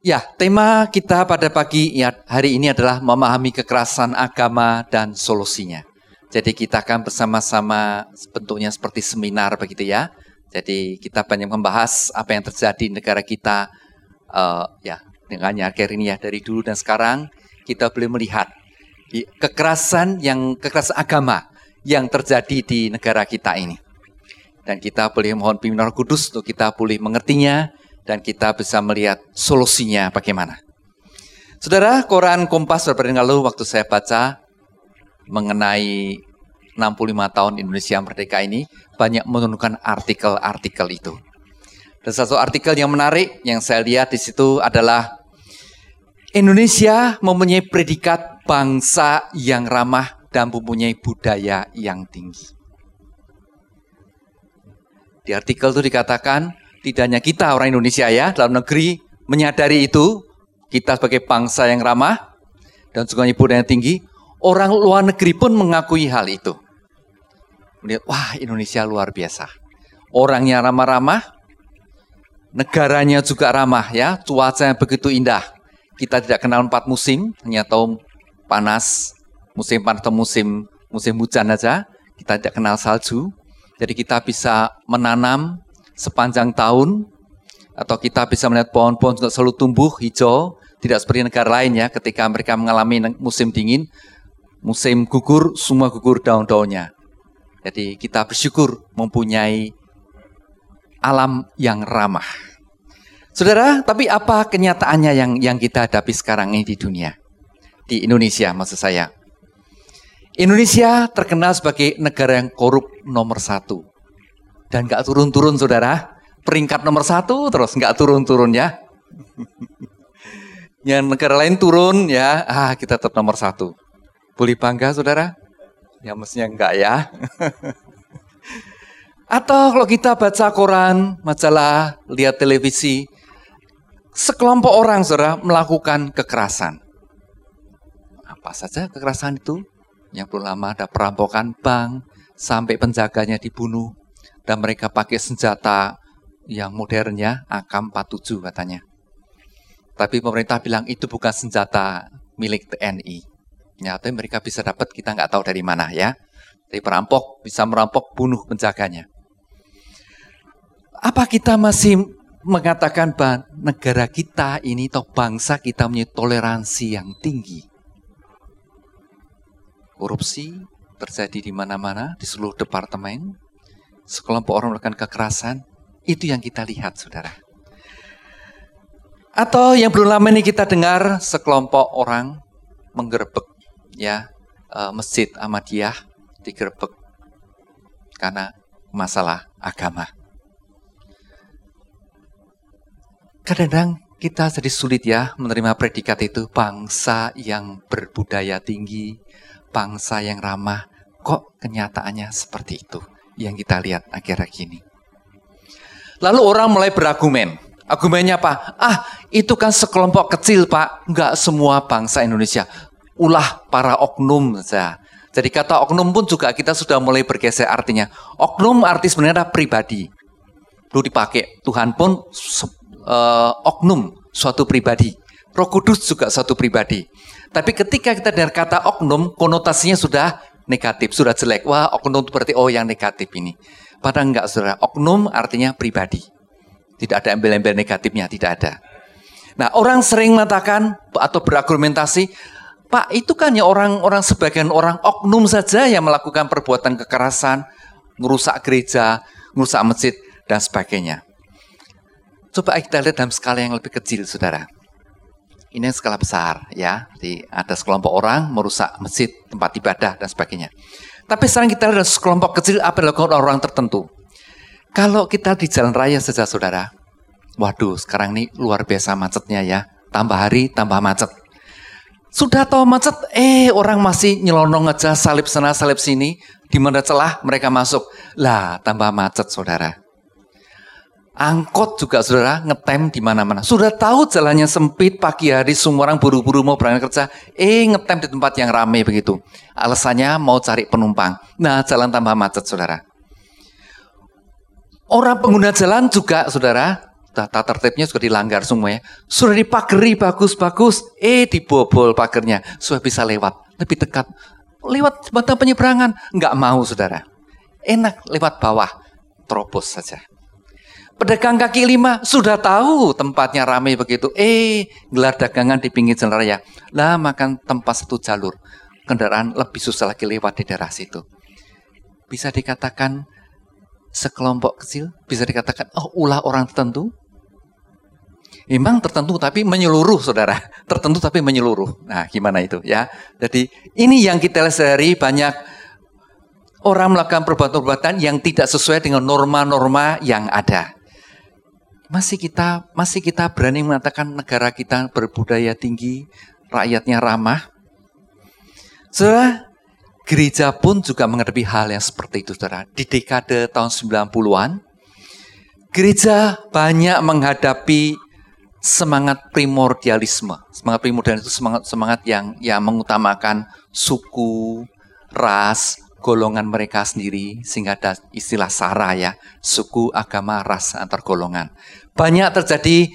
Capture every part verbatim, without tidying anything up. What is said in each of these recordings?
Ya, tema kita pada pagi ya, hari ini adalah memahami kekerasan agama dan solusinya. Jadi kita akan bersama-sama bentuknya seperti seminar begitu ya. Jadi kita banyak membahas apa yang terjadi di negara kita uh, ya dengannya akhir ini ya, dari dulu dan sekarang kita boleh melihat kekerasan yang kekerasan agama yang terjadi di negara kita ini. Dan kita boleh mohon pimpinan Roh Kudus untuk kita boleh mengertinya dan kita bisa melihat solusinya bagaimana. Saudara, koran Kompas beberapa hari lalu waktu saya baca mengenai enam puluh lima tahun Indonesia merdeka ini, banyak menurunkan artikel-artikel itu. Dan satu artikel yang menarik yang saya lihat di situ adalah Indonesia mempunyai predikat bangsa yang ramah dan mempunyai budaya yang tinggi. Di artikel itu dikatakan, tidak hanya kita orang Indonesia ya, dalam negeri menyadari itu, kita sebagai bangsa yang ramah dan juga budaya yang tinggi, orang luar negeri pun mengakui hal itu. Melihat, wah Indonesia luar biasa. Orangnya ramah-ramah, negaranya juga ramah ya, cuaca yang begitu indah. Kita tidak kenal empat musim, hanya tahu panas, musim panas atau musim musim hujan saja. Kita tidak kenal salju. Jadi kita bisa menanam sepanjang tahun, atau kita bisa melihat pohon-pohon juga selalu tumbuh hijau, tidak seperti negara lain ya, ketika mereka mengalami musim dingin, musim gugur, semua gugur daun-daunnya. Jadi kita bersyukur mempunyai alam yang ramah. Saudara, tapi apa kenyataannya yang yang kita hadapi sekarang ini di dunia? Di Indonesia maksud saya. Indonesia terkenal sebagai negara yang korup nomor satu. Dan gak turun-turun saudara. Peringkat nomor satu terus gak turun-turun ya. Yang negara lain turun ya. Ah kita tetap nomor satu. Boleh bangga saudara? Ya mestinya enggak ya. Atau kalau kita baca koran, majalah, lihat televisi. Sekelompok orang saudara melakukan kekerasan. Apa saja kekerasan itu? Yang belum lama ada perampokan bank. Sampai penjaganya dibunuh. Dan mereka pakai senjata yang modernnya A K empat puluh tujuh katanya. Tapi pemerintah bilang itu bukan senjata milik T N I. Nyata mereka bisa dapat, kita nggak tahu dari mana ya. Dari perampok bisa merampok, bunuh penjaganya. Apa kita masih mengatakan bahwa negara kita ini atau bangsa kita punya toleransi yang tinggi? Korupsi terjadi di mana-mana, di seluruh departemen. Sekelompok orang melakukan kekerasan, itu yang kita lihat saudara. Atau yang belum lama ini kita dengar sekelompok orang menggerebek ya Masjid Ahmadiyah, digerebek karena masalah agama. Kadang-kadang kita jadi sulit ya menerima predikat itu, bangsa yang berbudaya tinggi, bangsa yang ramah. Kok kenyataannya seperti itu yang kita lihat akhir-akhir ini. Lalu orang mulai berargumen. Argumennya apa? Ah, itu kan sekelompok kecil Pak. Enggak semua bangsa Indonesia. Ulah para oknum saja. Jadi kata oknum pun juga kita sudah mulai bergeser artinya. Oknum arti sebenarnya pribadi. Dulu dipakai. Tuhan pun uh, oknum suatu pribadi. Roh Kudus juga suatu pribadi. Tapi ketika kita dengar kata oknum, konotasinya sudah negatif, sudah jelek. Wah, oknum itu berarti oh yang negatif ini. Padahal enggak saudara, oknum artinya pribadi. Tidak ada embel-embel negatifnya, tidak ada. Nah, orang sering mengatakan atau berargumentasi, Pak, itu kan ya orang-orang sebagian orang oknum saja yang melakukan perbuatan kekerasan, merusak gereja, merusak masjid, dan sebagainya. Coba kita lihat dalam skala yang lebih kecil, saudara. Ini skala besar ya, jadi ada sekelompok orang merusak masjid, tempat ibadah dan sebagainya. Tapi sekarang kita lihat sekelompok kecil apa yang dilakukan orang tertentu. Kalau kita di jalan raya saja saudara, waduh sekarang ini luar biasa macetnya ya, tambah hari tambah macet. Sudah tahu macet, eh orang masih nyelonong aja salib sana salib sini, di mana celah mereka masuk, lah tambah macet saudara. Angkot juga saudara ngetem di mana-mana. Sudah tahu jalannya sempit pagi hari, semua orang buru-buru mau berangkat kerja, eh ngetem di tempat yang ramai begitu. Alasannya mau cari penumpang. Nah, jalan tambah macet saudara. Orang pengguna jalan juga saudara tata tertibnya juga dilanggar semua ya. Sudah dipagari bagus-bagus, eh dibobol pagernya supaya bisa lewat lebih dekat. Lewat jembatan penyeberangan, nggak mau saudara. Enak lewat bawah, terobos saja. Pedagang kaki lima sudah tahu tempatnya ramai begitu. Eh, gelar dagangan di pinggir jalan raya. Lah makan tempat satu jalur. Kendaraan lebih susah lagi lewat di daerah situ. Bisa dikatakan sekelompok kecil, bisa dikatakan oh ulah orang tertentu. Memang tertentu tapi menyeluruh saudara. Tertentu tapi menyeluruh. Nah gimana itu ya. Jadi ini yang kita lihat sehari banyak orang melakukan perbuatan-perbuatan yang tidak sesuai dengan norma-norma yang ada. Masih kita masih kita berani mengatakan negara kita berbudaya tinggi, rakyatnya ramah. Saudara, gereja pun juga menghadapi hal yang seperti itu saudara. Di dekade tahun sembilan puluhan, gereja banyak menghadapi semangat primordialisme. Semangat primordialisme itu semangat semangat yang yang mengutamakan suku, ras, golongan mereka sendiri, sehingga ada istilah sara ya, suku, agama, ras antar golongan. Banyak terjadi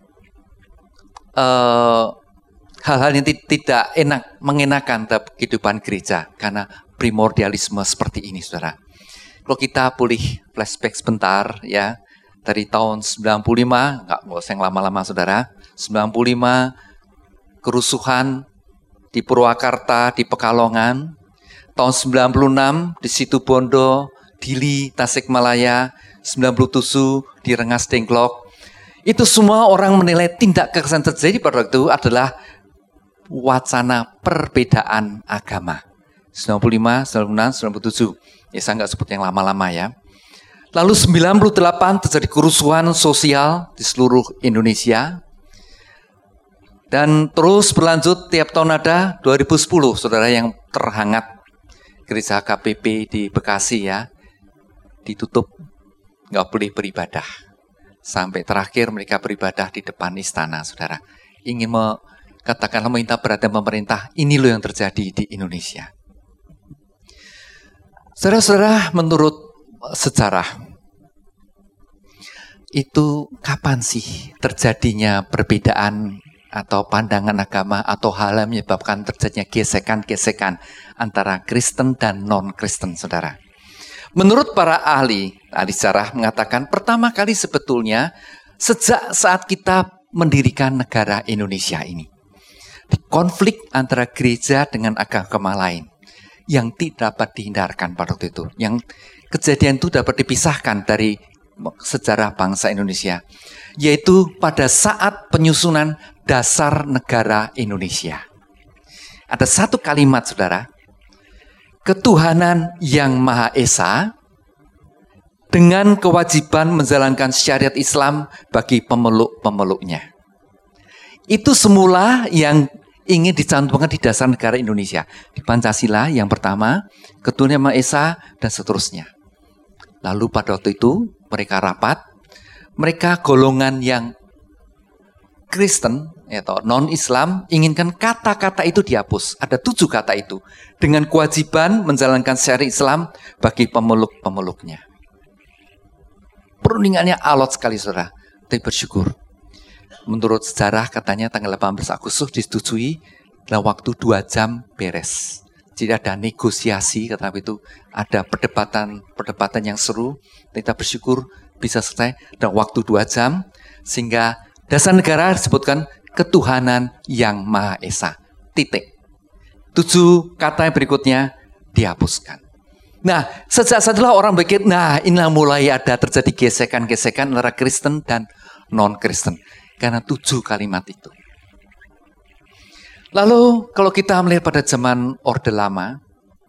uh, hal-hal yang tidak enak, mengenakan dalam kehidupan gereja karena primordialisme seperti ini, saudara. Kalau kita boleh flashback sebentar ya, dari tahun sembilan puluh lima, nggak usah yang lama-lama saudara, sembilan puluh lima kerusuhan di Purwakarta, di Pekalongan, tahun sembilan puluh enam di Situbondo, Dili, Tasikmalaya, sembilan puluh tujuh di Rengas Dengklok. Itu semua orang menilai tindak kekerasan terjadi pada waktu itu adalah wacana perbedaan agama. sembilan puluh lima, sembilan puluh enam, sembilan puluh tujuh. Ya saya nggak sebut yang lama-lama ya. Lalu sembilan puluh delapan terjadi kerusuhan sosial di seluruh Indonesia. Dan terus berlanjut tiap tahun ada. Dua ribu sepuluh saudara yang terhangat. Gereja K P P di Bekasi ya. Ditutup. Nggak boleh beribadah. Sampai terakhir mereka beribadah di depan istana saudara. Ingin me, katakanlah meminta perhatian pemerintah. Ini loh yang terjadi di Indonesia. Saudara-saudara, menurut sejarah, itu kapan sih terjadinya perbedaan atau pandangan agama atau hal yang menyebabkan terjadinya gesekan-gesekan antara Kristen dan non-Kristen, saudara? Menurut para ahli, ahli sejarah mengatakan pertama kali sebetulnya sejak saat kita mendirikan negara Indonesia ini. Konflik antara gereja dengan agama lain yang tidak dapat dihindarkan pada waktu itu. Yang kejadian itu dapat dipisahkan dari sejarah bangsa Indonesia. Yaitu pada saat penyusunan dasar negara Indonesia. Ada satu kalimat saudara. Ketuhanan yang Maha Esa dengan kewajiban menjalankan syariat Islam bagi pemeluk-pemeluknya. Itu semula yang ingin dicantumkan di dasar negara Indonesia. Di Pancasila yang pertama, Ketuhanan yang Maha Esa dan seterusnya. Lalu pada waktu itu mereka rapat, mereka golongan yang Kristen atau non-Islam inginkan kata-kata itu dihapus. Ada tujuh kata itu. Dengan kewajiban menjalankan syariat Islam bagi pemeluk-pemeluknya. Perundingannya alot sekali saudara. Tapi bersyukur. Menurut sejarah katanya tanggal delapan belas Agustus disetujui dalam waktu dua jam beres. Jadi ada negosiasi kata itu. Ada perdebatan-perdebatan yang seru. Kita bersyukur bisa selesai dalam waktu dua jam. Sehingga dasar negara disebutkan Ketuhanan yang Maha Esa. Titik. Tujuh kata yang berikutnya dihapuskan. Nah, sejak setelah orang berpikir, nah inilah mulai ada terjadi gesekan-gesekan antara Kristen dan non-Kristen. Karena tujuh kalimat itu. Lalu kalau kita melihat pada zaman Orde Lama,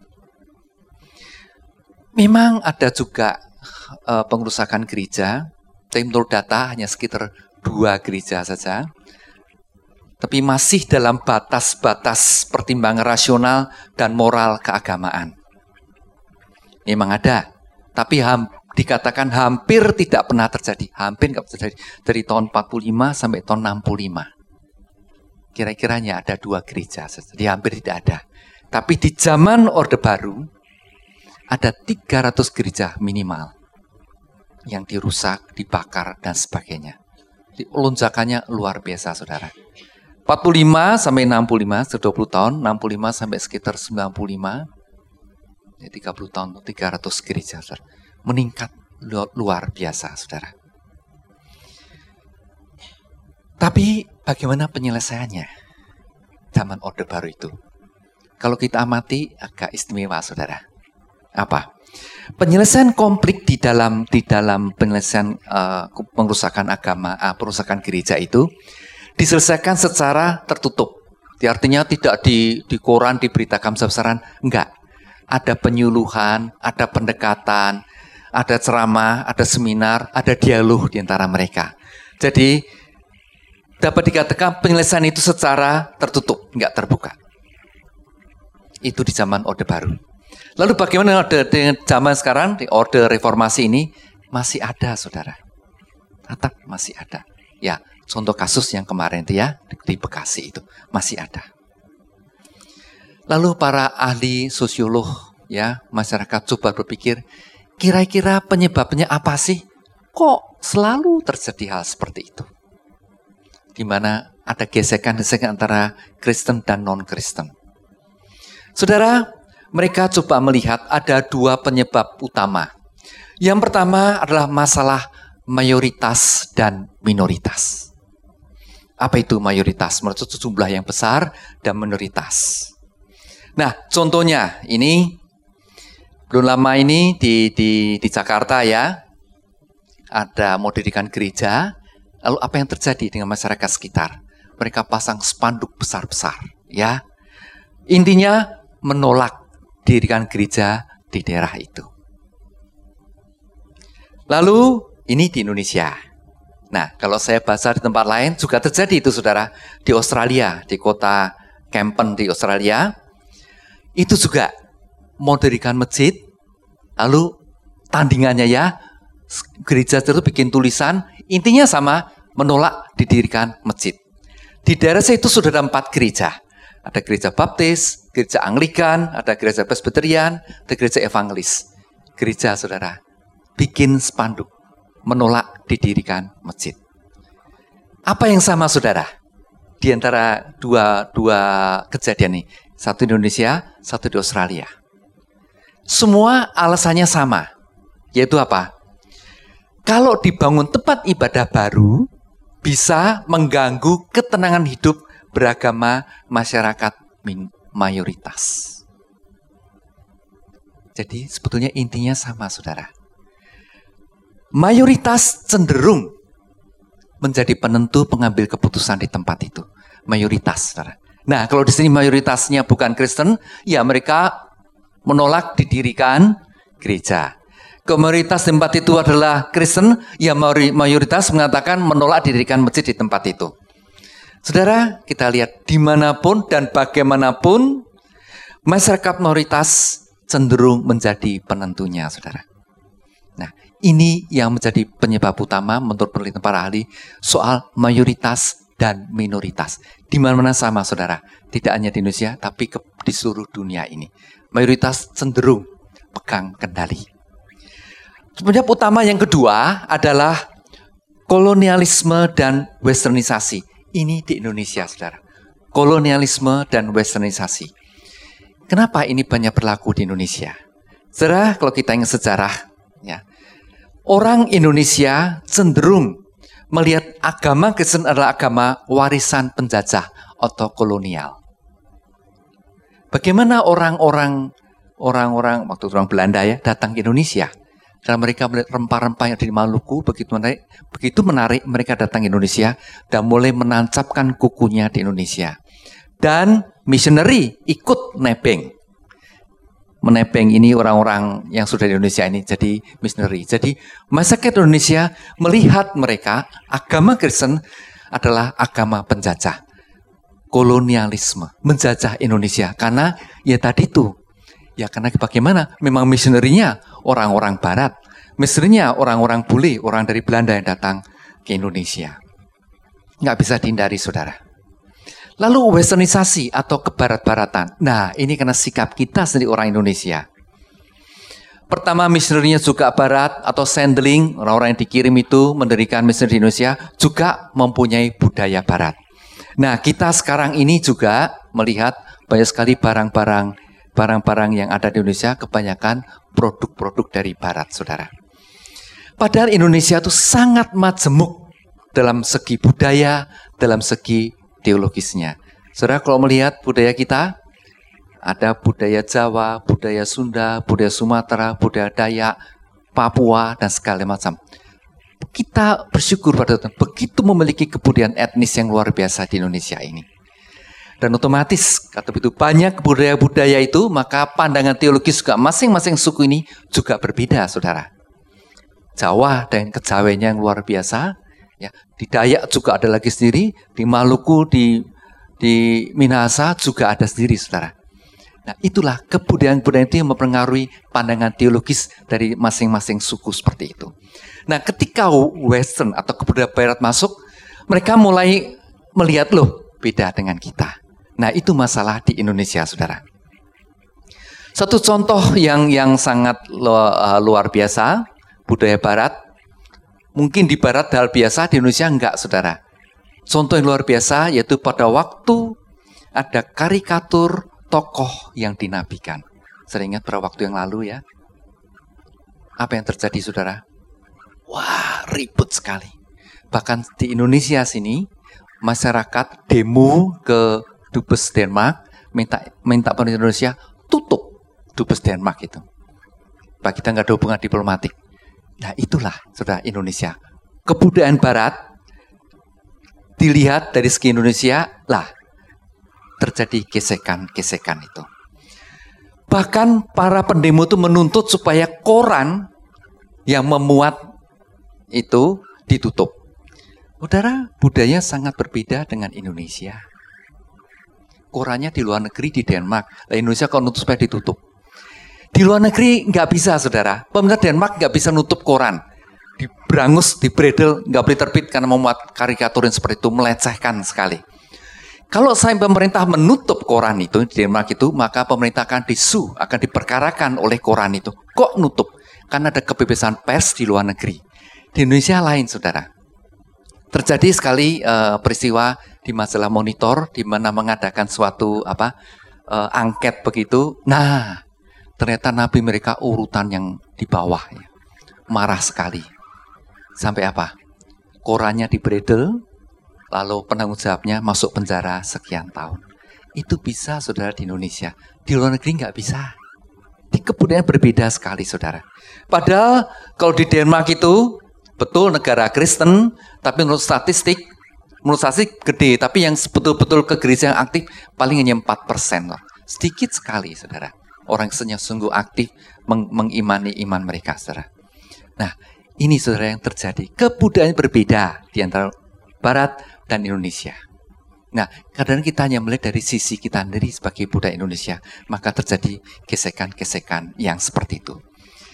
memang ada juga uh, pengerusakan gereja. Tapi menurut data hanya sekitar dua gereja saja. Tapi masih dalam batas-batas pertimbangan rasional dan moral keagamaan. Memang ada, tapi ham, dikatakan hampir tidak pernah terjadi. Hampir tidak terjadi. Dari tahun empat puluh lima sampai tahun enam puluh lima. Kira-kira hanya ada dua gereja, jadi hampir tidak ada. Tapi di zaman Orde Baru, ada tiga ratus gereja minimal. Yang dirusak, dibakar, dan sebagainya. Lonjakannya luar biasa, saudara. empat puluh lima sampai enam puluh lima, dua puluh tahun, enam puluh lima sampai sekitar sembilan puluh lima, ya tiga puluh tahun, tiga ratus gereja, saudara. Meningkat luar biasa, saudara. Tapi bagaimana penyelesaiannya zaman Orde Baru itu? Kalau kita amati agak istimewa, saudara. Apa? Penyelesaian konflik di dalam di dalam penyelesaian uh, pengerusakan agama, uh, pengerusakan gereja itu diselesaikan secara tertutup. Artinya tidak di di koran diberitakan besar-besaran, enggak. Ada penyuluhan, ada pendekatan, ada ceramah, ada seminar, ada dialog di antara mereka. Jadi dapat dikatakan penyelesaian itu secara tertutup, enggak terbuka. Itu di zaman Orde Baru. Lalu bagaimana dengan zaman sekarang, di Orde Reformasi ini masih ada, saudara. Tetap masih ada. Ya, contoh kasus yang kemarin itu ya, di Bekasi itu masih ada. Lalu para ahli sosiolog, ya, masyarakat coba berpikir, kira-kira penyebabnya apa sih? Kok selalu terjadi hal seperti itu? Di mana ada gesekan-gesekan antara Kristen dan non-Kristen. Saudara, mereka coba melihat ada dua penyebab utama. Yang pertama adalah masalah mayoritas dan minoritas. Apa itu mayoritas? Menurut jumlah yang besar dan minoritas. Nah, contohnya ini belum lama ini di di di Jakarta ya, ada mau didirikan gereja. Lalu apa yang terjadi dengan masyarakat sekitar? Mereka pasang spanduk besar-besar, ya. Intinya menolak dirikan gereja di daerah itu. Lalu ini di Indonesia. Nah, kalau saya baca di tempat lain juga terjadi itu, saudara. Di Australia, di kota Kempen di Australia, itu juga mau dirikan masjid. Lalu tandingannya ya, gereja itu bikin tulisan, intinya sama, menolak didirikan masjid. Di daerah saya itu sudah ada empat gereja. Ada gereja Baptis, gereja Anglikan, ada gereja Presbyterian, ada gereja Evangelis. Gereja, saudara, bikin spanduk, menolak didirikan masjid. Apa yang sama, saudara? Di antara dua, dua kejadian ini. Satu di Indonesia, satu di Australia. Semua alasannya sama. Yaitu apa? Kalau dibangun tempat ibadah baru, bisa mengganggu ketenangan hidup beragama masyarakat mayoritas. Jadi sebetulnya intinya sama, saudara. Mayoritas cenderung menjadi penentu pengambil keputusan di tempat itu. Mayoritas, saudara. Nah, kalau di sini mayoritasnya bukan Kristen, ya mereka menolak didirikan gereja. Kalau mayoritas tempat itu adalah Kristen, ya mayoritas mengatakan menolak didirikan masjid di tempat itu. Saudara, kita lihat dimanapun dan bagaimanapun, masyarakat mayoritas cenderung menjadi penentunya, saudara. Nah, ini yang menjadi penyebab utama menurut penelitian para ahli soal mayoritas dan minoritas. Di mana-mana sama, saudara. Tidak hanya di Indonesia, tapi ke, di seluruh dunia ini. Mayoritas cenderung pegang kendali. Penyebab utama yang kedua adalah kolonialisme dan westernisasi. Ini di Indonesia, saudara. Kolonialisme dan westernisasi. Kenapa ini banyak berlaku di Indonesia? Saudara, kalau kita ingat sejarah, ya, orang Indonesia cenderung melihat agama Kristen adalah agama warisan penjajah atau kolonial. Bagaimana orang-orang orang-orang waktu orang Belanda ya datang ke Indonesia? Dan mereka melihat rempah-rempah yang ada di Maluku, begitu menarik, begitu menarik mereka datang ke Indonesia dan mulai menancapkan kukunya di Indonesia. Dan missionary ikut nebeng. Menebeng ini orang-orang yang sudah di Indonesia ini jadi missionary. Jadi masyarakat Indonesia melihat mereka, agama Kristen adalah agama penjajah. Kolonialisme, menjajah Indonesia. Karena ya tadi itu, ya karena bagaimana? Memang missionary-nya orang-orang barat. Missionary-nya orang-orang bule, orang dari Belanda yang datang ke Indonesia. Nggak bisa dihindari, saudara. Lalu westernisasi atau kebarat-baratan. Nah, ini karena sikap kita sendiri orang Indonesia. Pertama misionerinya juga barat atau sandling, orang-orang yang dikirim itu mendirikan misioneri di Indonesia juga mempunyai budaya barat. Nah, kita sekarang ini juga melihat banyak sekali barang-barang barang-barang yang ada di Indonesia kebanyakan produk-produk dari barat, saudara. Padahal Indonesia itu sangat majemuk dalam segi budaya, dalam segi teologisnya. Saudara, kalau melihat budaya kita, ada budaya Jawa, budaya Sunda, budaya Sumatera, budaya Dayak, Papua, dan segala macam. Kita bersyukur pada Tuhan, begitu memiliki kebudayaan etnis yang luar biasa di Indonesia ini. Dan otomatis, kata begitu banyak budaya-budaya itu, maka pandangan teologis juga masing-masing suku ini juga berbeda, saudara. Jawa dengan kejawennya yang luar biasa, ya. Di Dayak juga ada lagi sendiri, di Maluku, di, di Minahasa juga ada sendiri, saudara. Nah, itulah kebudayaan-budayaan itu yang mempengaruhi pandangan teologis dari masing-masing suku seperti itu. Nah, ketika Western atau kebudayaan Barat masuk, mereka mulai melihat, loh, beda dengan kita. Nah, itu masalah di Indonesia, saudara. Satu contoh yang yang sangat luar biasa, budaya Barat. Mungkin di Barat hal biasa, di Indonesia enggak, saudara. Contoh yang luar biasa yaitu pada waktu ada karikatur tokoh yang dinabikan. Saya ingat pada waktu yang lalu ya. Apa yang terjadi, saudara? Wah, ribut sekali. Bahkan di Indonesia sini, masyarakat demo ke Dubes Denmark, minta minta pemerintah Indonesia tutup Dubes Denmark itu. Pak, kita nggak ada hubungan diplomatik. Nah, itulah, saudara, Indonesia. Kebudayaan Barat, dilihat dari segi Indonesia, lah, terjadi gesekan-gesekan itu. Bahkan para pendemo itu menuntut supaya koran yang memuat itu ditutup. Saudara, budaya sangat berbeda dengan Indonesia. Korannya di luar negeri, di Denmark. Nah, Indonesia kalau nutup supaya ditutup. Di luar negeri nggak bisa, saudara. Pemerintah Denmark nggak bisa nutup koran. Diberangus, dibredel, nggak boleh terbit karena memuat karikaturin seperti itu, melecehkan sekali. Kalau saya pemerintah menutup koran itu di Denmark itu, maka pemerintah akan disu, akan diperkarakan oleh koran itu. Kok nutup? Karena ada kebebasan pers di luar negeri. Di Indonesia lain, saudara. Terjadi sekali uh, peristiwa di majalah Monitor, di mana mengadakan suatu apa uh, angket begitu. Nah, ternyata nabi mereka urutan yang di bawah, ya. Marah sekali. Sampai apa? Korannya dibredel. Lalu penanggung jawabnya masuk penjara sekian tahun. Itu bisa, saudara, di Indonesia. Di luar negeri nggak bisa. Di kebudayaan berbeda sekali, saudara. Padahal kalau di Denmark itu, betul negara Kristen, tapi menurut statistik, menurut statistik gede, tapi yang betul-betul ke gereja yang aktif paling hanya empat persen. Sedikit sekali, saudara. Orang yang sungguh aktif meng mengimani iman mereka, saudara. Nah, ini, saudara, yang terjadi. Kebudayaan berbeda di antara Barat dan Indonesia. Nah, kadang kita hanya melihat dari sisi kita sendiri sebagai budaya Indonesia, maka terjadi gesekan-gesekan yang seperti itu.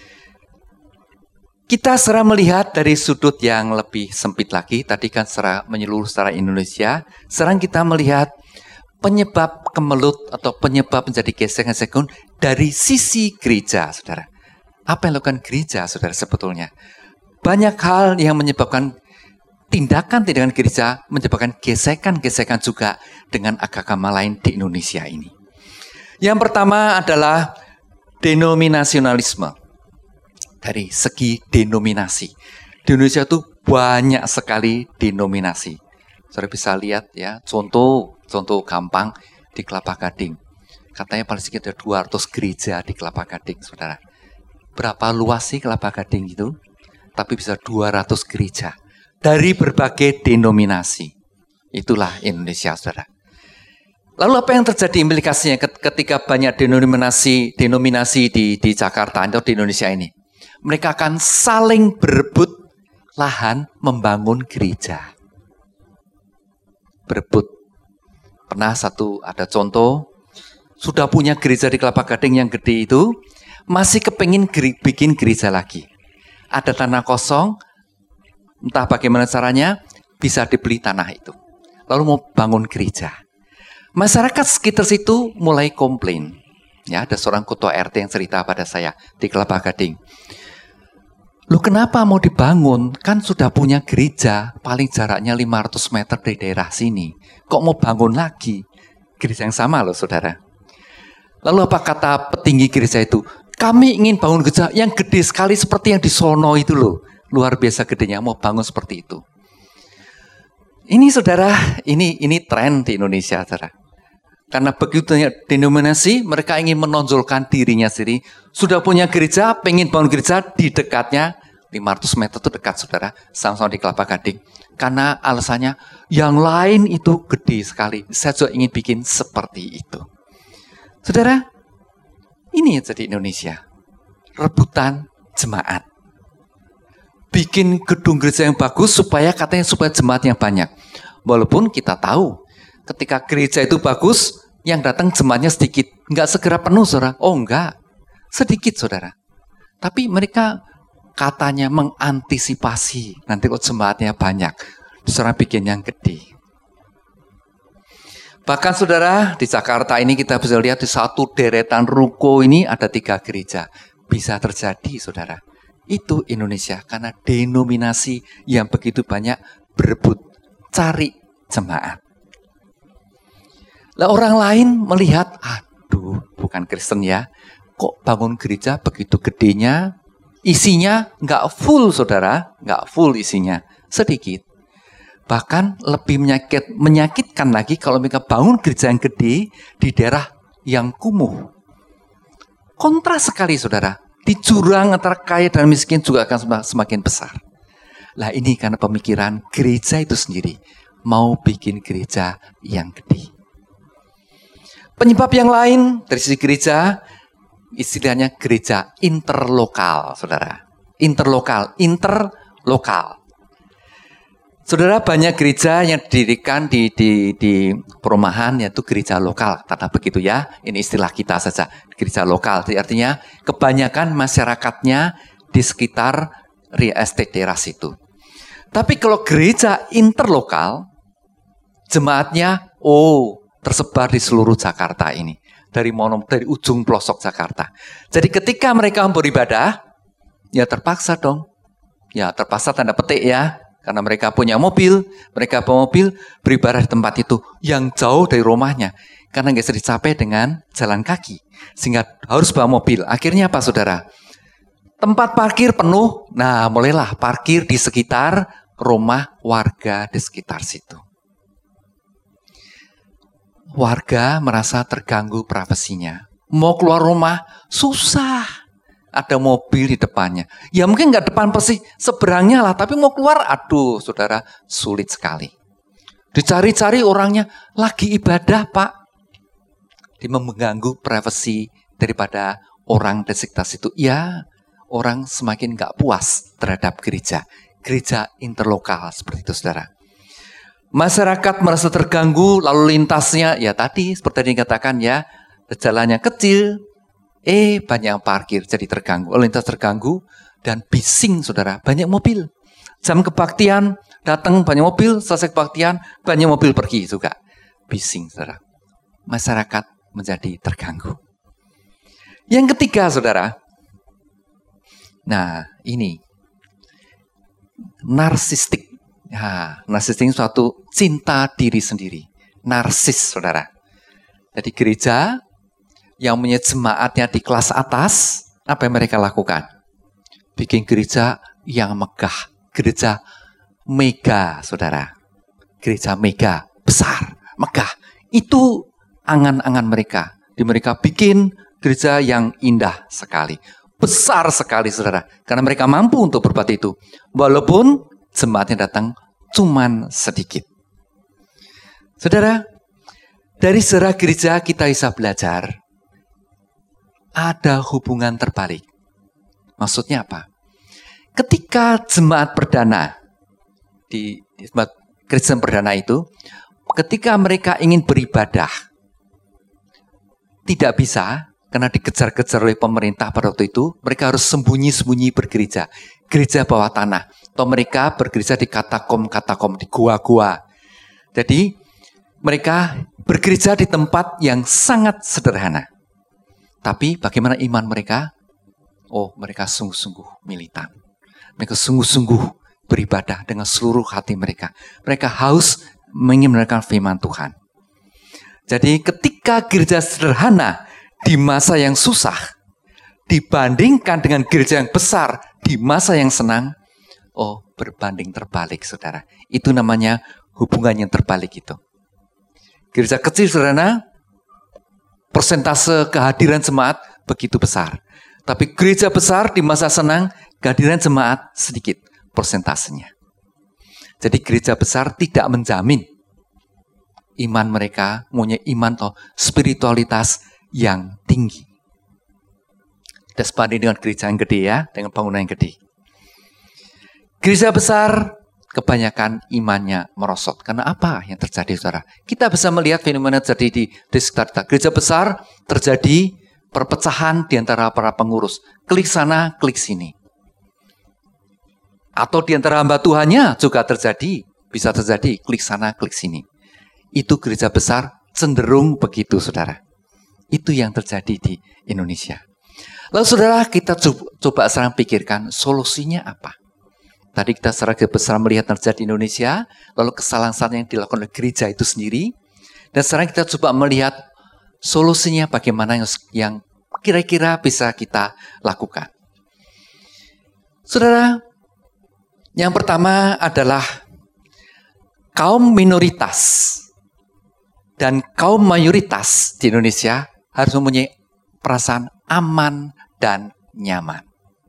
Kita secara melihat dari sudut yang lebih sempit lagi, tadi kan secara menyeluruh secara Indonesia, sekarang kita melihat penyebab kemelut atau penyebab menjadi gesekan-gesekan dari sisi gereja, saudara. Apa yang dilakukan gereja, saudara, sebetulnya? Banyak hal yang menyebabkan tindakan-tindakan gereja menyebabkan gesekan-gesekan juga dengan agama lain di Indonesia ini. Yang pertama adalah denominasionalisme. Dari segi denominasi. Di Indonesia itu banyak sekali denominasi. Saudara bisa lihat ya, contoh contoh gampang di Kelapa Gading. Katanya paling sedikit ada dua ratus gereja di Kelapa Gading, saudara. Berapa luas sih Kelapa Gading itu? Tapi bisa dua ratus gereja. Dari berbagai denominasi. Itulah Indonesia, saudara. Lalu apa yang terjadi implikasinya ketika banyak denominasi denominasi di, di Jakarta atau di Indonesia ini? Mereka akan saling berebut lahan membangun gereja. Berebut. Pernah satu, ada contoh, sudah punya gereja di Kelapa Gading yang gede itu, masih kepingin geri, bikin gereja lagi. Ada tanah kosong, entah bagaimana caranya, bisa dibeli tanah itu. Lalu mau bangun gereja. Masyarakat sekitar situ mulai komplain. Ya, ada seorang ketua R T yang cerita pada saya di Kelapa Gading. Lu kenapa mau dibangun? Kan sudah punya gereja, paling jaraknya lima ratus meter dari daerah sini. Kok mau bangun lagi? Gereja yang sama loh, saudara. Lalu apa kata petinggi gereja itu? Kami ingin bangun gereja yang gede sekali seperti yang di sono itu loh. Luar biasa gedenya, mau bangun seperti itu. Ini saudara, ini ini tren di Indonesia, saudara. Karena begitu banyak denominasi, mereka ingin menonjolkan dirinya sendiri. Sudah punya gereja, pengen bangun gereja di dekatnya, lima ratus meter itu dekat, saudara, sama-sama di Kelapa Gading. Karena alasannya, yang lain itu gede sekali. Saya juga ingin bikin seperti itu. Saudara, ini yang jadi Indonesia. Rebutan jemaat. Bikin gedung gereja yang bagus supaya katanya supaya jemaat yang banyak. Walaupun kita tahu, ketika gereja itu bagus, yang datang jemaatnya sedikit. Enggak segera penuh, saudara. Oh enggak, sedikit, saudara. Tapi mereka katanya mengantisipasi. Nanti kok jemaatnya banyak. Saudara bikin yang gede. Bahkan saudara, di Jakarta ini kita bisa lihat di satu deretan ruko ini ada tiga gereja. Bisa terjadi, saudara. Itu Indonesia. Karena denominasi yang begitu banyak berebut cari jemaat. Lah orang lain melihat, aduh bukan Kristen ya, kok bangun gereja begitu gedenya, isinya nggak full, saudara, nggak full isinya, sedikit. Bahkan lebih menyakit, menyakitkan lagi kalau mereka bangun gereja yang gede di daerah yang kumuh. Kontras sekali, saudara. Di jurang antara kaya dan miskin juga akan semakin besar. Lah ini karena pemikiran gereja itu sendiri mau bikin gereja yang gede. Penyebab yang lain dari sisi gereja, istilahnya gereja interlokal, saudara. Interlokal, interlokal. Saudara, banyak gereja yang didirikan di, di, di perumahan, yaitu gereja lokal. Kata begitu ya, ini istilah kita saja, gereja lokal. Jadi artinya kebanyakan masyarakatnya di sekitar real estate daerah situ. Tapi kalau gereja interlokal, jemaatnya, oh, tersebar di seluruh Jakarta ini. Dari monom, dari ujung pelosok Jakarta. Jadi ketika mereka beribadah, ya terpaksa dong. Ya terpaksa tanda petik ya. Karena mereka punya mobil, mereka bawa mobil, beribadah di tempat itu yang jauh dari rumahnya. Karena nggak bisa dicapai dengan jalan kaki. Sehingga harus bawa mobil. Akhirnya apa, saudara? Tempat parkir penuh. Nah, mulailah parkir di sekitar rumah warga di sekitar situ. Warga merasa terganggu privasinya. Mau keluar rumah, susah. Ada mobil di depannya. Ya mungkin nggak depan persis, seberangnya lah. Tapi mau keluar, aduh saudara, sulit sekali. Dicari-cari orangnya, lagi ibadah pak. Dia mengganggu privasi daripada orang di sekitar situ. Ya, orang semakin nggak puas terhadap gereja. Gereja interlokal, seperti itu saudara. Masyarakat merasa terganggu, lalu lintasnya, ya tadi seperti yang dikatakan ya, jalannya kecil, eh banyak yang parkir, jadi terganggu, lalu lintas terganggu, dan bising saudara, banyak mobil. Jam kebaktian, datang banyak mobil, selesai kebaktian, banyak mobil pergi juga. Bising saudara, masyarakat menjadi terganggu. Yang ketiga saudara, nah ini, narsistik. Ya, narsistik suatu cinta diri sendiri. Narsis, saudara. Jadi gereja yang punya jemaatnya di kelas atas, apa yang mereka lakukan? Bikin gereja yang megah. Gereja mega, saudara. Gereja mega, besar, megah. Itu angan-angan mereka. Di mereka bikin gereja yang indah sekali. Besar sekali, saudara. Karena mereka mampu untuk berbuat itu. Walaupun jemaatnya datang cuman sedikit. Saudara, dari sejarah gereja kita bisa belajar ada hubungan terbalik. Maksudnya apa? Ketika jemaat perdana di jemaat Kristen perdana itu, ketika mereka ingin beribadah, tidak bisa karena dikejar-kejar oleh pemerintah pada waktu itu, mereka harus sembunyi-sembunyi bergereja. Gereja bawah tanah. Atau mereka bergereja di katakom-katakom, di gua-gua. Jadi, mereka bergereja di tempat yang sangat sederhana. Tapi bagaimana iman mereka? Oh, mereka sungguh-sungguh militan. Mereka sungguh-sungguh beribadah dengan seluruh hati mereka. Mereka haus ingin mendengarkan firman Tuhan. Jadi ketika gereja sederhana di masa yang susah, dibandingkan dengan gereja yang besar di masa yang senang, oh, berbanding terbalik, saudara. Itu namanya hubungan yang terbalik itu. Gereja kecil sederhana, persentase kehadiran jemaat begitu besar. Tapi gereja besar di masa senang, kehadiran jemaat sedikit persentasenya. Jadi gereja besar tidak menjamin iman mereka, punya iman atau spiritualitas yang tinggi. Tidak sebanding dengan gereja yang gede ya, dengan bangunan yang gede. Gereja besar kebanyakan imannya merosot. Karena apa yang terjadi, saudara? Kita bisa melihat fenomena terjadi di, di sekitar kita. Gereja besar terjadi perpecahan di antara para pengurus. Klik sana, klik sini. Atau di antara hamba Tuhannya juga terjadi. Bisa terjadi, klik sana, klik sini. Itu gereja besar cenderung begitu, saudara. Itu yang terjadi di Indonesia. Lalu saudara, kita coba, coba sekarang pikirkan solusinya apa? Tadi kita secara besar melihat terjadi di Indonesia, lalu kesalahan-kesalahan yang dilakukan oleh gereja itu sendiri. Dan sekarang kita coba melihat solusinya bagaimana yang kira-kira bisa kita lakukan. Saudara, yang pertama adalah kaum minoritas dan kaum mayoritas di Indonesia harus mempunyai perasaan aman dan nyaman.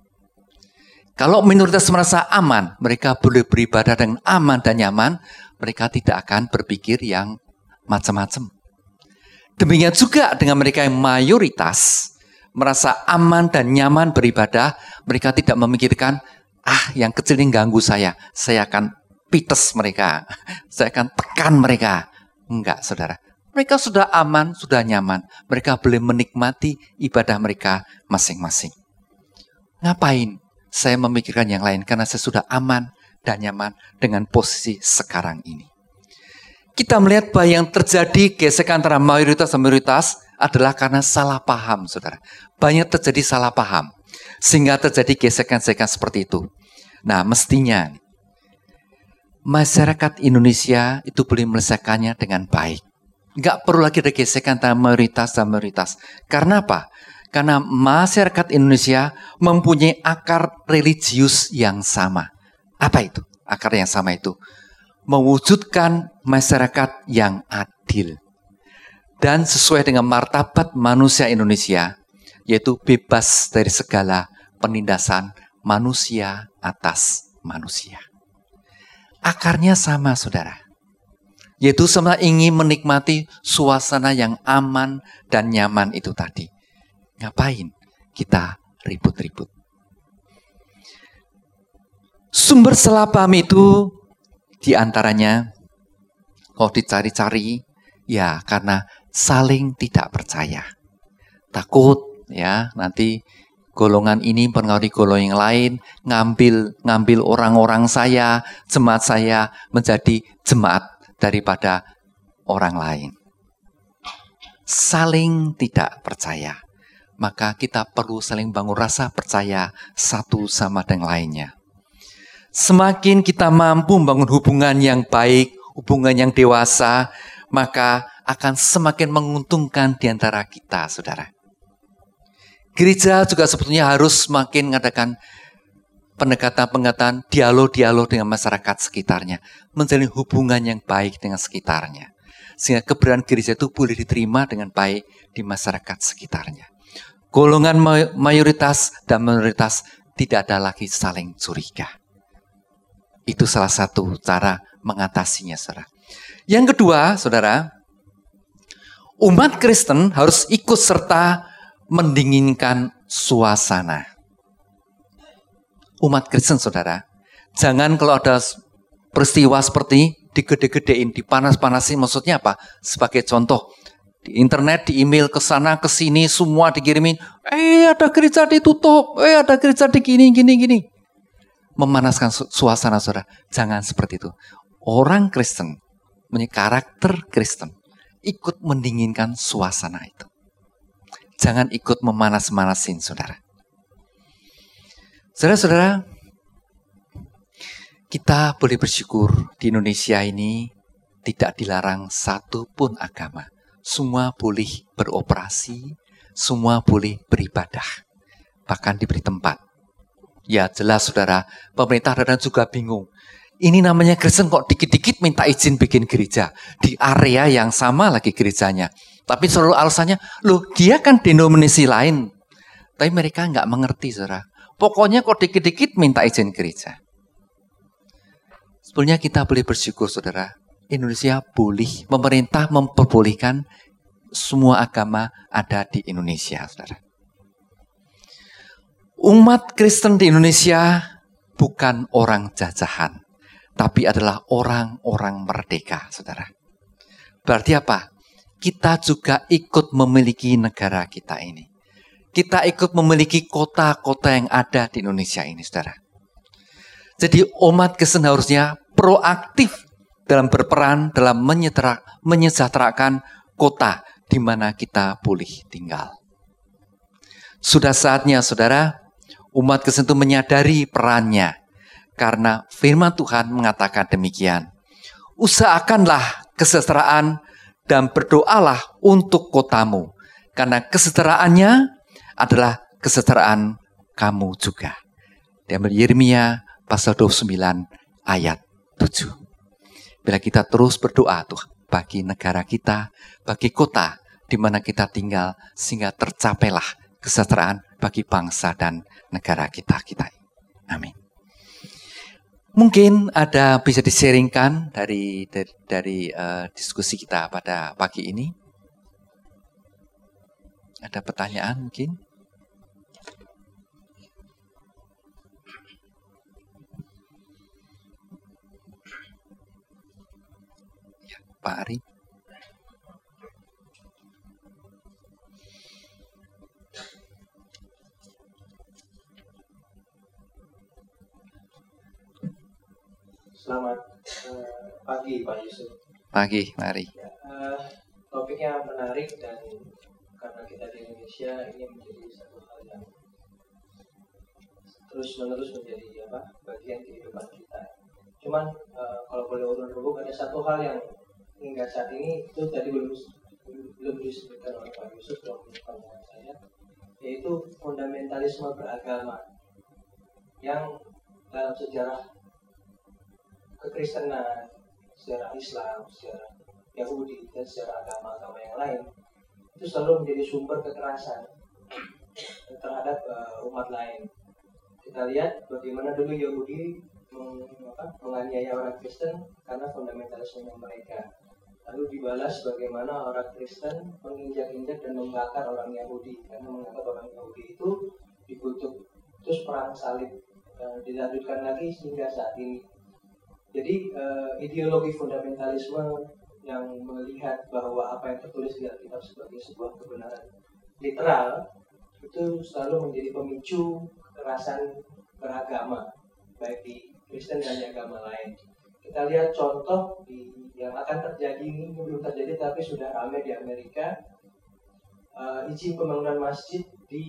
Kalau minoritas merasa aman, mereka boleh beribadah dengan aman dan nyaman, mereka tidak akan berpikir yang macam-macam. Demikian juga dengan mereka yang mayoritas, merasa aman dan nyaman beribadah, mereka tidak memikirkan, ah yang kecil ini ganggu saya, saya akan pites mereka, saya akan tekan mereka. Enggak, saudara. Mereka sudah aman, sudah nyaman. Mereka boleh menikmati ibadah mereka masing-masing. Ngapain saya memikirkan yang lain? Karena saya sudah aman dan nyaman dengan posisi sekarang ini. Kita melihat bahwa yang terjadi gesekan antara mayoritas dan minoritas adalah karena salah paham, saudara. Banyak terjadi salah paham. Sehingga terjadi gesekan-gesekan seperti itu. Nah, mestinya masyarakat Indonesia itu boleh menyelesaikannya dengan baik. Nggak perlu lagi ada gesekan antara mayoritas dan minoritas. Karena apa? Karena masyarakat Indonesia mempunyai akar religius yang sama. Apa itu? Akar yang sama itu mewujudkan masyarakat yang adil dan sesuai dengan martabat manusia Indonesia, yaitu bebas dari segala penindasan manusia atas manusia. Akarnya sama, saudara. Yaitu sama ingin menikmati suasana yang aman dan nyaman itu tadi. Ngapain kita ribut-ribut? Sumber salah paham itu diantaranya, kalau dicari-cari, ya karena saling tidak percaya. Takut ya nanti golongan ini mempengaruhi golongan yang lain, ngambil ngambil orang-orang saya, jemaat saya menjadi jemaat daripada orang lain. Saling tidak percaya. Maka kita perlu saling bangun rasa percaya satu sama dengan lainnya. Semakin kita mampu membangun hubungan yang baik, hubungan yang dewasa, maka akan semakin menguntungkan di antara kita, saudara. Gereja juga sebetulnya harus semakin mengadakan pendekatan-pendekatan, dialog-dialog dengan masyarakat sekitarnya. Menjalin hubungan yang baik dengan sekitarnya. Sehingga keberadaan gereja itu boleh diterima dengan baik di masyarakat sekitarnya. Golongan mayoritas dan minoritas tidak ada lagi saling curiga. Itu salah satu cara mengatasinya, saudara. Yang kedua, saudara, umat Kristen harus ikut serta mendinginkan suasana. Umat Kristen, saudara, jangan kalau ada peristiwa seperti digede-gedein, dipanas-panasin, maksudnya apa? Sebagai contoh, di internet, di email, ke sana, ke sini, semua dikirimin. Eh, ada gereja ditutup. Eh, ada gereja di gini, gini, gini. Memanaskan suasana, saudara. Jangan seperti itu. Orang Kristen, punya karakter Kristen, ikut mendinginkan suasana itu. Jangan ikut memanas-manasin, saudara. Saudara-saudara, kita boleh bersyukur di Indonesia ini tidak dilarang satu pun agama. Semua boleh beroperasi, semua boleh beribadah, bahkan diberi tempat. Ya jelas saudara, pemerintah kadang juga bingung. Ini namanya Kristen kok dikit-dikit minta izin bikin gereja. Di area yang sama lagi gerejanya. Tapi selalu alasannya, loh dia kan denominasi lain. Tapi mereka nggak mengerti saudara. Pokoknya kok dikit-dikit minta izin gereja. Sebenarnya kita boleh bersyukur saudara. Indonesia boleh, pemerintah memperbolehkan semua agama ada di Indonesia saudara. Umat Kristen di Indonesia bukan orang jajahan. Tapi adalah orang-orang merdeka saudara. Berarti apa? Kita juga ikut memiliki negara kita ini. Kita ikut memiliki kota-kota yang ada di Indonesia ini, saudara. Jadi umat Kristen harusnya proaktif dalam berperan, dalam menyejahterakan kota di mana kita boleh tinggal. Sudah saatnya, saudara, umat Kristen itu menyadari perannya. Karena firman Tuhan mengatakan demikian. Usahakanlah kesejahteraan dan berdoalah untuk kotamu. Karena kesejahteraannya adalah kesejahteraan kamu juga. Diambil Yeremia pasal dua puluh sembilan ayat tujuh. Bila kita terus berdoa tuh bagi negara kita, bagi kota di mana kita tinggal, sehingga tercapailah kesejahteraan bagi bangsa dan negara kita kita. Amin. Mungkin ada bisa di-sharingkan dari dari, dari uh, diskusi kita pada pagi ini. Ada pertanyaan mungkin? Pak Ari. Selamat uh, pagi Pak Yusuf. Pagi, mari. Ya, uh, topiknya menarik dan karena kita di Indonesia ini menjadi satu hal yang terus-menerus menjadi apa bagian kehidupan kita. Cuman uh, kalau boleh urun rubuk ada satu hal yang hingga saat ini itu tadi belum belum disebutkan oleh Pak Yusuf dalam pertanyaan saya, yaitu fundamentalisme beragama yang dalam sejarah kekristenan, sejarah Islam, sejarah Yahudi dan sejarah agama-agama yang lain itu selalu menjadi sumber kekerasan terhadap uh, umat lain. Kita lihat bagaimana dulu Yahudi meng, apa, menganiaya orang Kristen karena fundamentalisme mereka. Lalu dibalas bagaimana orang Kristen menginjak-injak dan membakar orang Yahudi karena menganggap orang Yahudi itu dikutuk. Terus perang salib uh, dilanjutkan lagi hingga saat ini. Jadi uh, ideologi fundamentalisme yang melihat bahwa apa yang tertulis di Alkitab sebagai sebuah kebenaran literal itu selalu menjadi pemicu kekerasan beragama baik di Kristen dan di agama lain. Kita lihat contoh di, yang akan terjadi ini belum terjadi tapi sudah ramai di Amerika, uh, izin pembangunan masjid di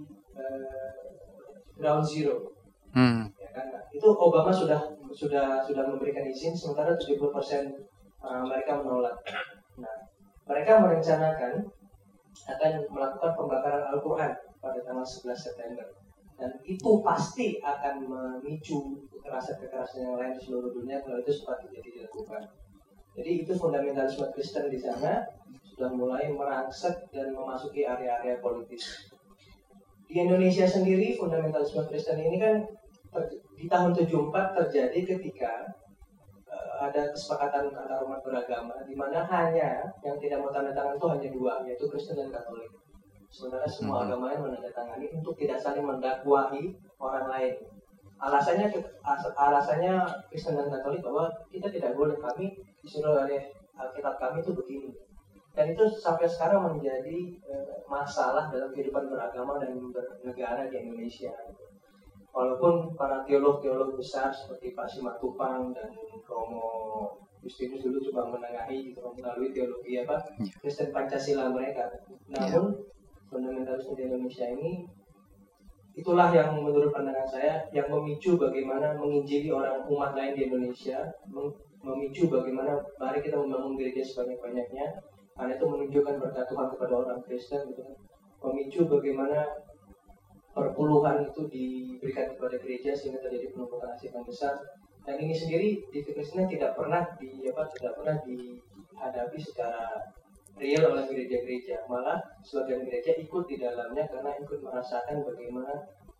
uh, Ground Zero. Hmm. Ya kan? Itu Obama sudah sudah sudah memberikan izin, sementara tujuh puluh persen orang Amerika menolak. Nah, mereka merencanakan akan melakukan pembakaran Al-Quran pada tanggal sebelas September. Dan itu pasti akan memicu kekerasan-kekerasan yang lain di seluruh dunia kalau itu sempat jadi dilakukan. Jadi itu fundamentalisme Kristen di sana sudah mulai merangsek dan memasuki area-area politis. Di Indonesia sendiri fundamentalisme Kristen ini kan ter- di tahun tujuh puluh empat terjadi ketika uh, ada kesepakatan antar umat beragama di mana hanya yang tidak mau tanda tangan itu hanya dua, yaitu Kristen dan Katolik. Sementara semua hmm. agama yang menandatangani untuk tidak saling mendakwahi orang lain. Alasannya alasannya Kristen dan Katolik bahwa kita tidak boleh, kami disuruh oleh Alkitab kami itu begini. Dan itu sampai sekarang menjadi uh, masalah dalam kehidupan beragama dan bernegara di Indonesia. Walaupun para teolog-teolog besar seperti Pak Simatupang dan Romo Justinus dulu coba menengahi gitu, melalui teologi apa Kristen Pancasila mereka. Namun fundamentalisme di Indonesia ini, itulah yang menurut pandangan saya yang memicu bagaimana menginjili orang umat lain di Indonesia, memicu bagaimana mari kita membangun gereja sebanyak-banyaknya, karena itu menunjukkan berkat Tuhan kepada orang Kristen, gitu. Memicu bagaimana perpuluhan itu diberikan kepada gereja sehingga terjadi penumpukan aset yang besar. Dan ini sendiri di kekristenan tidak pernah di apa tidak pernah dihadapi secara real oleh gereja-gereja. Malah sebagian gereja ikut di dalamnya karena ikut merasakan bagaimana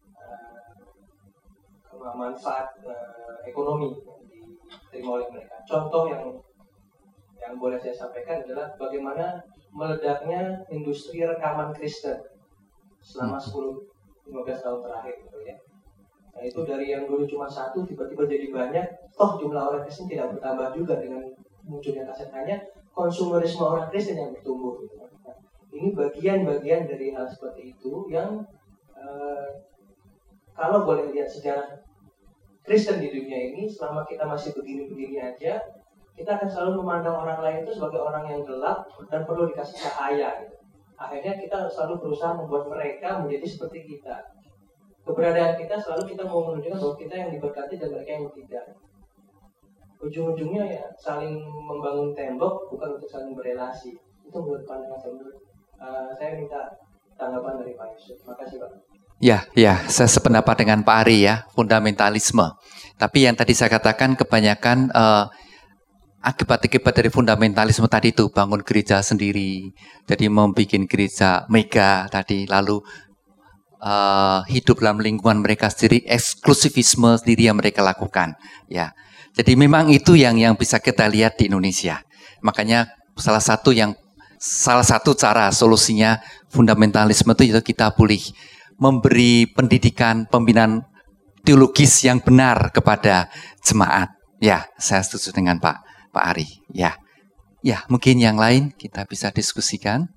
uh, manfaat uh, ekonomi yang diterima oleh mereka. Contoh yang yang boleh saya sampaikan adalah bagaimana meledaknya industri rekaman Kristen selama sepuluh sampai lima belas tahun terakhir, gitu ya. Nah, itu dari yang dulu cuma satu tiba-tiba jadi banyak, toh jumlah orang Kristen tidak bertambah juga dengan munculnya kaset, hanya konsumerisme orang Kristen yang bertumbuh, gitu. Nah, ini bagian-bagian dari hal seperti itu yang eh, kalau boleh lihat sejarah Kristen di dunia ini, selama kita masih begini-begini aja, kita akan selalu memandang orang lain itu sebagai orang yang gelap dan perlu dikasih cahaya, gitu. Akhirnya kita selalu berusaha membuat mereka menjadi seperti kita. Keberadaan kita selalu kita mau menunjukkan bahwa kita yang diberkati dan mereka yang tidak. Ujung-ujungnya ya saling membangun tembok, bukan untuk saling berelasi. Itu menurut pandangan saya. Uh, saya minta tanggapan dari Pak Yusuf. Makasih Pak. Ya, ya, saya sependapat dengan Pak Ari ya, fundamentalisme. Tapi yang tadi saya katakan kebanyakan uh, akibat-akibat dari fundamentalisme tadi itu, bangun gereja sendiri, jadi membuat gereja mega tadi, lalu uh, hidup dalam lingkungan mereka sendiri, eksklusivisme sendiri yang mereka lakukan. Ya, jadi memang itu yang yang bisa kita lihat di Indonesia. Makanya salah satu yang salah satu cara solusinya fundamentalisme itu, itu kita pulih memberi pendidikan, pembinaan teologis yang benar kepada jemaat. Ya, saya setuju dengan Pak Pak Ari. Ya, ya mungkin yang lain kita bisa diskusikan.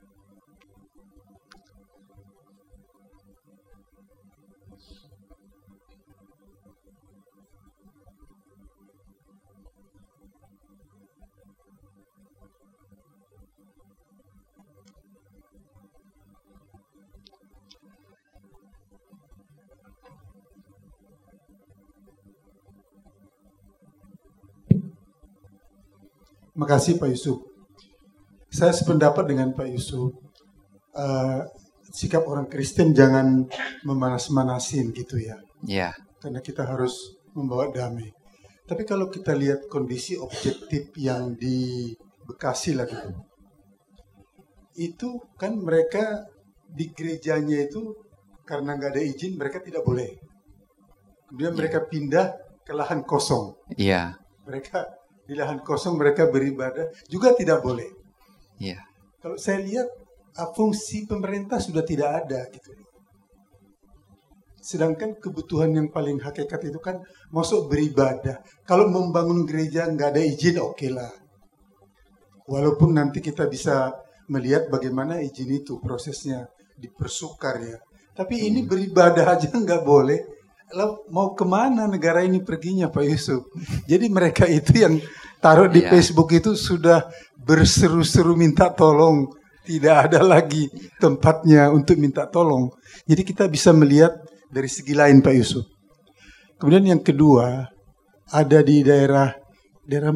Makasih Pak Yusuf. Saya sependapat dengan Pak Yusuf. Uh, sikap orang Kristen jangan memanas-manasin gitu ya. Ya. Karena kita harus membawa damai. Tapi kalau kita lihat kondisi objektif yang di Bekasi lah gitu, itu kan mereka di gerejanya itu karena nggak ada izin mereka tidak boleh. Kemudian mereka pindah ke lahan kosong. Iya. Mereka di lahan kosong mereka beribadah juga tidak boleh. Iya. Kalau saya lihat fungsi pemerintah sudah tidak ada gitu. Sedangkan kebutuhan yang paling hakikat itu kan masuk beribadah. Kalau membangun gereja nggak ada izin, oke okay lah. Walaupun nanti kita bisa melihat bagaimana izin itu prosesnya dipersukar ya. Tapi hmm. ini beribadah aja nggak boleh. Lalu mau kemana negara ini perginya Pak Yusuf? Jadi mereka itu yang taruh di yeah. Facebook itu sudah berseru-seru minta tolong. Tidak ada lagi tempatnya untuk minta tolong. Jadi kita bisa melihat dari segi lain Pak Yusuf. Kemudian yang kedua, ada di daerah daerah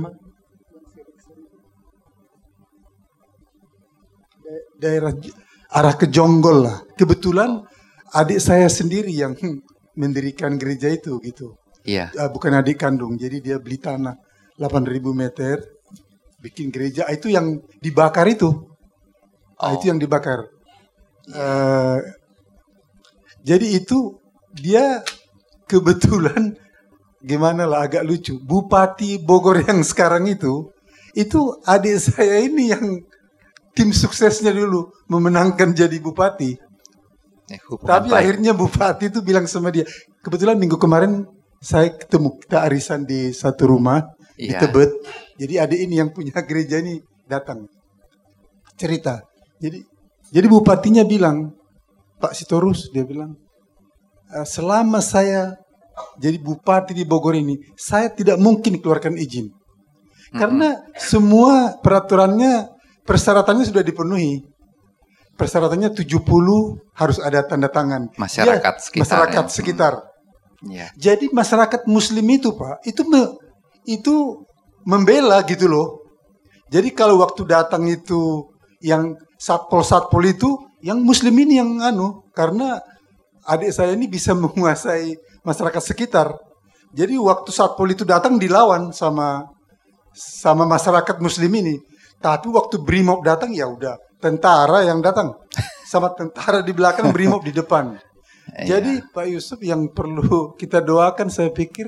daerah arah ke Jonggol lah. Kebetulan adik saya sendiri yang mendirikan gereja itu gitu. Iya. Uh, bukan adik kandung. Jadi dia beli tanah delapan ribu meter, bikin gereja. Itu yang dibakar itu. Oh. Nah, itu yang dibakar. Uh, jadi itu dia kebetulan gimana lah agak lucu. Bupati Bogor yang sekarang itu, itu adik saya ini yang tim suksesnya dulu memenangkan jadi bupati. Eh, Tapi baik. Akhirnya bupati itu bilang sama dia, kebetulan minggu kemarin saya ketemu kita arisan di satu rumah iya. di Tebet. Jadi adik ini yang punya gereja ini datang cerita. Jadi jadi bupatinya bilang, Pak Sitorus dia bilang, selama saya jadi bupati di Bogor ini, saya tidak mungkin keluarkan izin mm-hmm. karena semua peraturannya persyaratannya sudah dipenuhi. persyaratannya tujuh puluh harus ada tanda tangan. Masyarakat ya, sekitar. Masyarakat ya. sekitar. Hmm. Ya. Jadi masyarakat Muslim itu Pak, itu me, itu membela gitu loh. Jadi kalau waktu datang itu yang satpol-satpol itu, yang Muslim ini yang anu, karena adik saya ini bisa menguasai masyarakat sekitar. Jadi waktu satpol itu datang dilawan sama sama masyarakat Muslim ini. Tapi waktu Brimob datang ya udah tentara yang datang, sama tentara di belakang, Brimob di depan. Jadi Pak Yusuf, yang perlu kita doakan, saya pikir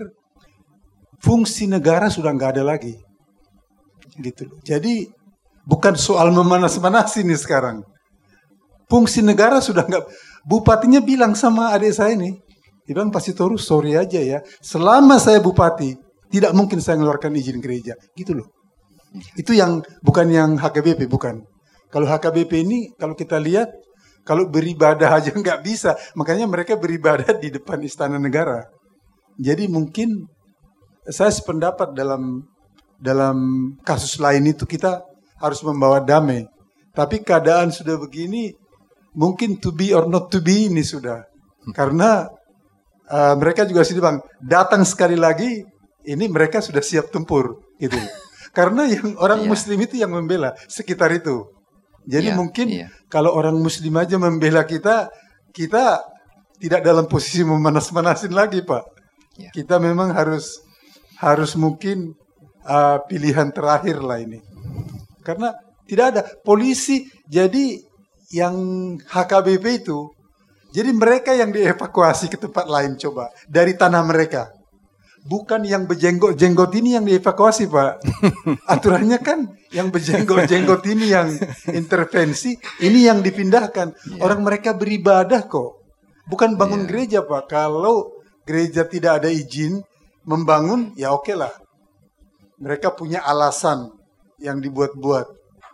fungsi negara sudah nggak ada lagi, gitu. Jadi bukan soal memanas-manas ini sekarang. Fungsi negara sudah nggak. Bupatinya bilang sama adik saya ini, dia bilang, Pak Sitorus, sorry aja ya, selama saya bupati tidak mungkin saya mengeluarkan izin gereja, gitu loh. Itu yang bukan yang H K B P, bukan. Kalau H K B P ini kalau kita lihat, kalau beribadah aja nggak bisa, makanya mereka beribadah di depan istana negara. Jadi mungkin saya sependapat dalam dalam kasus lain itu kita harus membawa damai. Tapi keadaan sudah begini, mungkin to be or not to be ini sudah. Karena uh, mereka juga sudah bang datang sekali lagi, ini mereka sudah siap tempur, gitu. Karena yang orang yeah. Muslim itu yang membela sekitar itu. Jadi yeah, mungkin yeah. kalau orang Muslim aja membela kita, kita tidak dalam posisi memanas-manasin lagi, Pak. Yeah. Kita memang harus harus mungkin uh, pilihan terakhir lah ini. Karena tidak ada polisi. Jadi yang H K B P itu, jadi mereka yang dievakuasi ke tempat lain coba dari tanah mereka. Bukan yang berjenggot-jenggot ini yang dievakuasi, Pak. Aturannya kan yang berjenggot-jenggot ini yang intervensi, ini yang dipindahkan. Yeah. Orang mereka beribadah kok. Bukan bangun yeah. gereja, Pak. Kalau gereja tidak ada izin membangun, ya oke lah. Mereka punya alasan yang dibuat-buat.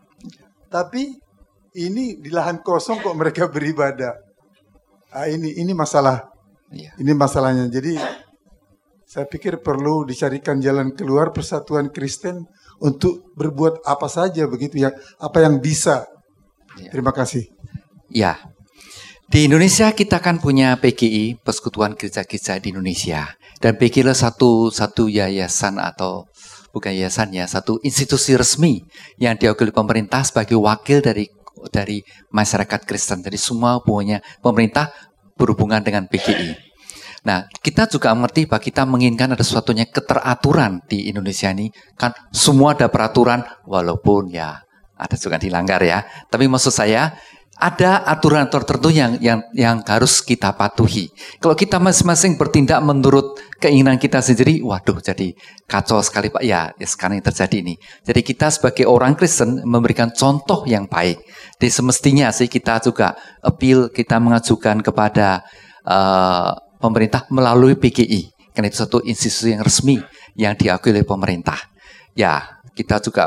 Tapi ini di lahan kosong kok mereka beribadah. Ah, ini ini masalah. Yeah. Ini masalahnya. Jadi saya pikir perlu dicarikan jalan keluar Persatuan Kristen untuk berbuat apa saja begitu ya, apa yang bisa. Ya. Terima kasih. Ya, di Indonesia kita kan punya P G I, Persekutuan Gereja-Gereja di Indonesia, dan P G I adalah satu satu yayasan atau bukan yayasan ya, satu institusi resmi yang diakui pemerintah sebagai wakil dari dari masyarakat Kristen. Jadi semua hubungannya pemerintah berhubungan dengan P G I. Nah, kita juga mengerti bahwa kita menginginkan ada sesuatunya keteraturan di Indonesia ini. Kan semua ada peraturan, walaupun ya ada juga dilanggar ya. Tapi maksud saya, ada aturan tertentu yang yang yang harus kita patuhi. Kalau kita masing-masing bertindak menurut keinginan kita sendiri, waduh jadi kacau sekali Pak. Ya, ya sekarang yang terjadi ini. Jadi kita sebagai orang Kristen memberikan contoh yang baik. Jadi semestinya sih kita juga appeal, kita mengajukan kepada uh, pemerintah melalui P G I, karena itu satu institusi yang resmi yang diakui oleh pemerintah. Ya, kita juga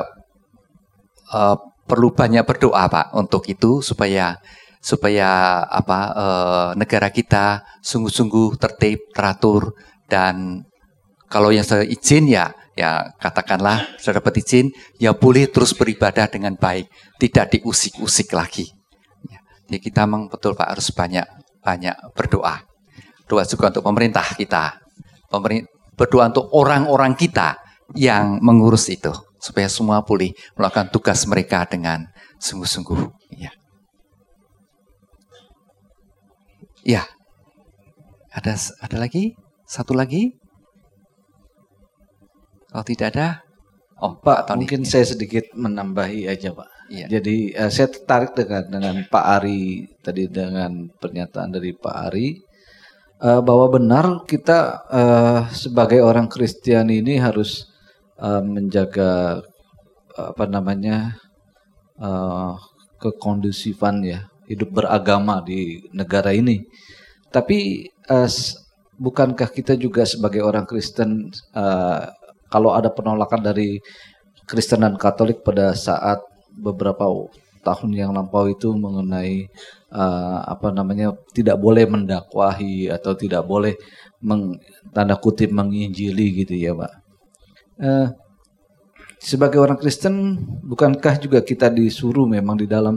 uh, perlu banyak berdoa Pak untuk itu supaya supaya apa uh, negara kita sungguh-sungguh tertib, teratur, dan kalau yang sudah izin ya ya katakanlah sudah dapat izin ya boleh terus beribadah dengan baik, tidak diusik-usik lagi. Ya, jadi kita memang betul Pak harus banyak banyak berdoa. Doa juga untuk pemerintah kita, Pemerintah, berdoa untuk orang-orang kita yang mengurus itu, supaya semua boleh melakukan tugas mereka dengan sungguh-sungguh. Ya, ya. Ada ada lagi, satu lagi. Kalau tidak ada, oh Pak, Pak mungkin saya sedikit menambahi aja Pak. Ya. Jadi uh, saya tertarik dengan dengan Pak Ari tadi, dengan pernyataan dari Pak Ari. Uh, bahwa benar kita uh, sebagai orang Kristen ini harus uh, menjaga uh, apa namanya uh, kekondusifan ya, hidup beragama di negara ini. Tapi uh, bukankah kita juga sebagai orang Kristen uh, kalau ada penolakan dari Kristen dan Katolik pada saat beberapa tahun yang lampau itu mengenai uh, apa namanya tidak boleh mendakwahi atau tidak boleh meng, tanda kutip menginjili gitu ya Pak. Uh, sebagai orang Kristen bukankah juga kita disuruh memang di dalam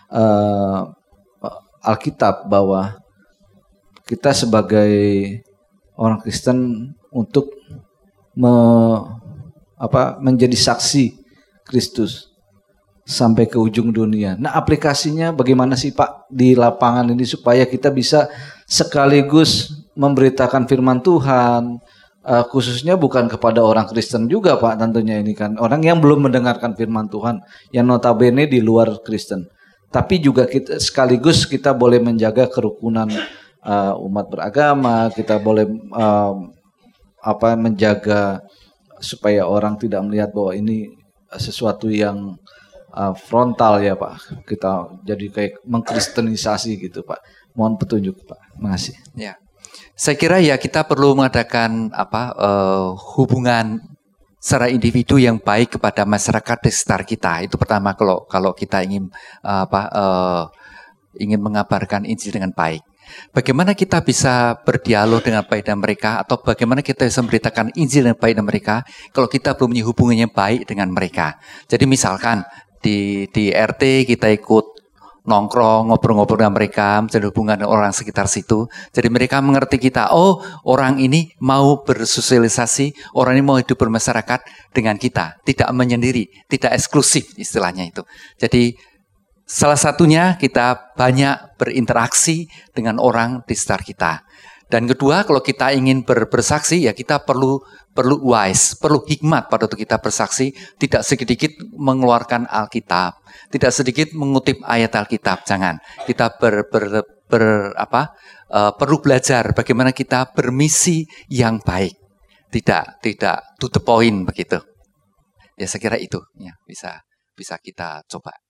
uh, Alkitab bahwa kita sebagai orang Kristen untuk me, apa, menjadi saksi Kristus sampai ke ujung dunia. Nah, aplikasinya bagaimana sih Pak di lapangan ini supaya kita bisa sekaligus memberitakan firman Tuhan, uh, khususnya bukan kepada orang Kristen juga Pak, tentunya ini kan orang yang belum mendengarkan firman Tuhan, yang notabene di luar Kristen. Tapi juga kita sekaligus kita boleh menjaga kerukunan uh, umat beragama, kita boleh uh, apa menjaga supaya orang tidak melihat bahwa ini sesuatu yang uh, frontal ya Pak. Kita jadi kayak mengkristenisasi gitu Pak. Mohon petunjuk Pak. Makasih. Ya. Saya kira ya kita perlu mengadakan apa uh, hubungan secara individu yang baik kepada masyarakat di sekitar kita. Itu pertama kalau kalau kita ingin uh, apa uh, ingin mengabarkan Injil dengan baik. Bagaimana kita bisa berdialog dengan baik dengan mereka, atau bagaimana kita bisa memberitakan Injil dengan baik dengan mereka kalau kita belum punya hubungan yang baik dengan mereka. Jadi misalkan di di R T kita ikut nongkrong, ngobrol-ngobrol dengan mereka, menjalin hubungan dengan orang sekitar situ. Jadi mereka mengerti kita, oh orang ini mau bersosialisasi, orang ini mau hidup bermasyarakat dengan kita. Tidak menyendiri, tidak eksklusif istilahnya itu. Jadi salah satunya kita banyak berinteraksi dengan orang di sekitar kita. Dan kedua, kalau kita ingin ber, bersaksi, ya kita perlu perlu wise, perlu hikmat pada waktu kita bersaksi, tidak sedikit mengeluarkan Alkitab, tidak sedikit mengutip ayat Alkitab, jangan. Kita ber, ber, ber apa? Uh, perlu belajar bagaimana kita bermisi yang baik, tidak tidak to the point begitu. Ya saya kira itu, ya bisa bisa kita coba.